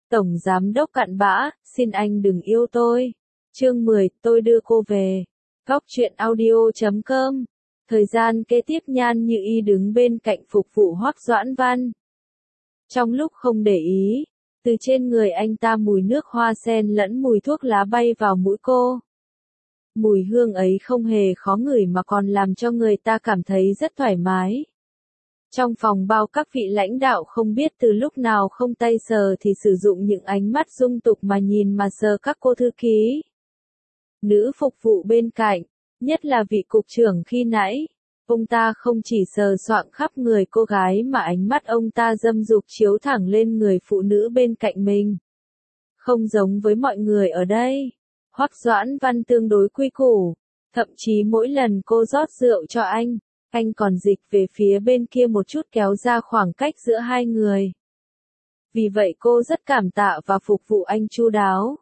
Tổng giám đốc cặn bã, xin anh đừng yêu tôi. Chương 10, tôi đưa cô về. Góc truyện audio.com. Thời gian kế tiếp Nhan Như Y đứng bên cạnh phục vụ Hoắc Doãn Văn. Trong lúc không để ý, từ trên người anh ta mùi nước hoa sen lẫn mùi thuốc lá bay vào mũi cô. Mùi hương ấy không hề khó ngửi mà còn làm cho người ta cảm thấy rất thoải mái. Trong phòng bao các vị lãnh đạo không biết từ lúc nào không tay sờ thì sử dụng những ánh mắt dung tục mà nhìn mà sờ các cô thư ký. Nữ phục vụ bên cạnh, nhất là vị cục trưởng khi nãy, ông ta không chỉ sờ soạng khắp người cô gái mà ánh mắt ông ta dâm dục chiếu thẳng lên người phụ nữ bên cạnh mình. Không giống với mọi người ở đây, Hoắc Doãn Văn tương đối quy củ, thậm chí mỗi lần cô rót rượu cho anh còn dịch về phía bên kia một chút kéo ra khoảng cách giữa hai người. Vì vậy cô rất cảm tạ và phục vụ anh chu đáo.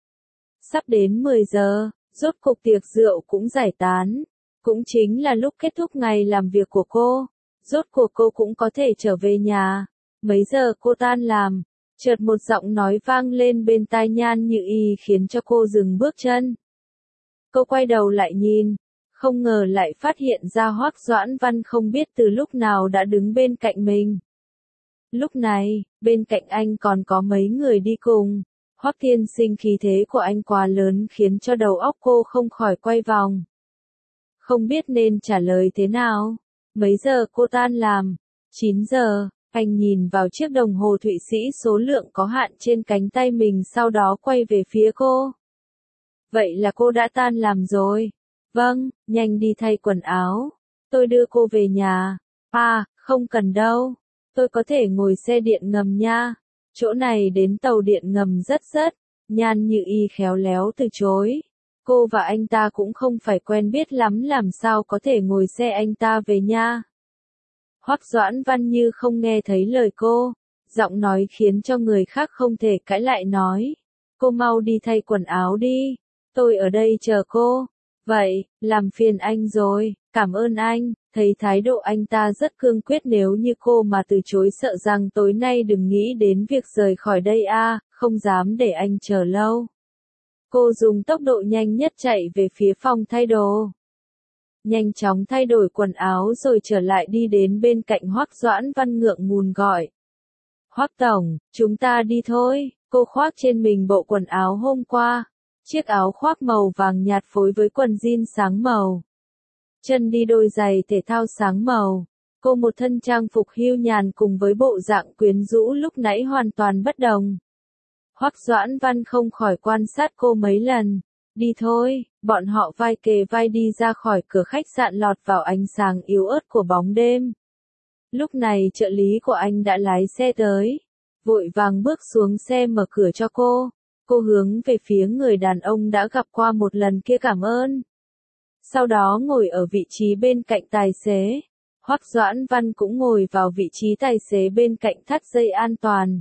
Sắp đến 10 giờ, rốt cuộc tiệc rượu cũng giải tán. Cũng chính là lúc kết thúc ngày làm việc của cô. Rốt cuộc cô cũng có thể trở về nhà. Mấy giờ cô tan làm, chợt một giọng nói vang lên bên tai Nhan Như Y khiến cho cô dừng bước chân. Cô quay đầu lại nhìn, không ngờ lại phát hiện ra Hoắc Doãn Văn không biết từ lúc nào đã đứng bên cạnh mình. Lúc này, bên cạnh anh còn có mấy người đi cùng. Hoắc tiên sinh khí thế của anh quá lớn khiến cho đầu óc cô không khỏi quay vòng. Không biết nên trả lời thế nào. Mấy giờ cô tan làm? 9 giờ, anh nhìn vào chiếc đồng hồ Thụy Sĩ số lượng có hạn trên cánh tay mình sau đó quay về phía cô. Vậy là cô đã tan làm rồi. Vâng, nhanh đi thay quần áo. Tôi đưa cô về nhà. À, không cần đâu. Tôi có thể ngồi xe điện ngầm nha. Chỗ này đến tàu điện ngầm rất. Nhan Như Y khéo léo từ chối. Cô và anh ta cũng không phải quen biết lắm làm sao có thể ngồi xe anh ta về nha. Hoắc Doãn Văn như không nghe thấy lời cô. Giọng nói khiến cho người khác không thể cãi lại nói. Cô mau đi thay quần áo đi. Tôi ở đây chờ cô. Vậy, làm phiền anh rồi, cảm ơn anh. Thấy thái độ anh ta rất cương quyết, nếu như cô mà từ chối sợ rằng tối nay đừng nghĩ đến việc rời khỏi đây không dám để anh chờ lâu. Cô dùng tốc độ nhanh nhất chạy về phía phòng thay đồ. Nhanh chóng thay đổi quần áo rồi trở lại đi đến bên cạnh Hoắc Doãn Văn ngượng ngùng gọi. Hoắc tổng, chúng ta đi thôi. Cô khoác trên mình bộ quần áo hôm qua. Chiếc áo khoác màu vàng nhạt phối với quần jean sáng màu. Chân đi đôi giày thể thao sáng màu. Cô một thân trang phục hưu nhàn cùng với bộ dạng quyến rũ lúc nãy hoàn toàn bất đồng. Hoắc Doãn Văn không khỏi quan sát cô mấy lần. Đi thôi, bọn họ vai kề vai đi ra khỏi cửa khách sạn lọt vào ánh sáng yếu ớt của bóng đêm. Lúc này trợ lý của anh đã lái xe tới. Vội vàng bước xuống xe mở cửa cho cô. Cô hướng về phía người đàn ông đã gặp qua một lần kia cảm ơn. Sau đó ngồi ở vị trí bên cạnh tài xế. Hoắc Doãn Văn cũng ngồi vào vị trí tài xế bên cạnh thắt dây an toàn.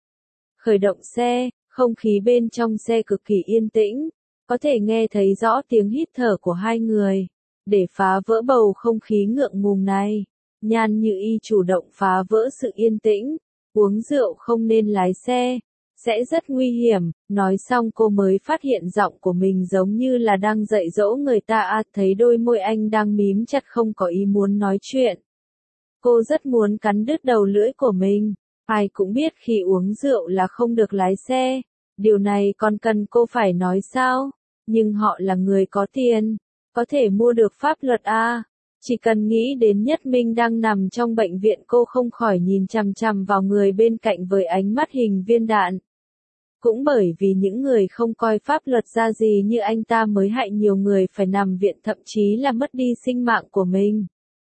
Khởi động xe, không khí bên trong xe cực kỳ yên tĩnh. Có thể nghe thấy rõ tiếng hít thở của hai người. Để phá vỡ bầu không khí ngượng ngùng này, Nhan Như Y chủ động phá vỡ sự yên tĩnh. Uống rượu không nên lái xe. Sẽ rất nguy hiểm. Nói xong cô mới phát hiện giọng của mình giống như là đang dạy dỗ người ta thấy đôi môi anh đang mím chặt không có ý muốn nói chuyện. Cô rất muốn cắn đứt đầu lưỡi của mình. Ai cũng biết khi uống rượu là không được lái xe. Điều này còn cần cô phải nói sao? Nhưng họ là người có tiền. Có thể mua được pháp luật Chỉ cần nghĩ đến Nhất Minh đang nằm trong bệnh viện cô không khỏi nhìn chằm chằm vào người bên cạnh với ánh mắt hình viên đạn. Cũng bởi vì những người không coi pháp luật ra gì như anh ta mới hại nhiều người phải nằm viện thậm chí là mất đi sinh mạng của mình.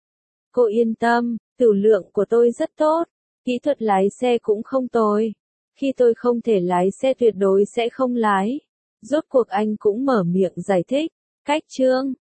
Cô yên tâm, tửu lượng của tôi rất tốt, kỹ thuật lái xe cũng không tồi. Khi tôi không thể lái xe tuyệt đối sẽ không lái. Rốt cuộc anh cũng mở miệng giải thích. Cách chương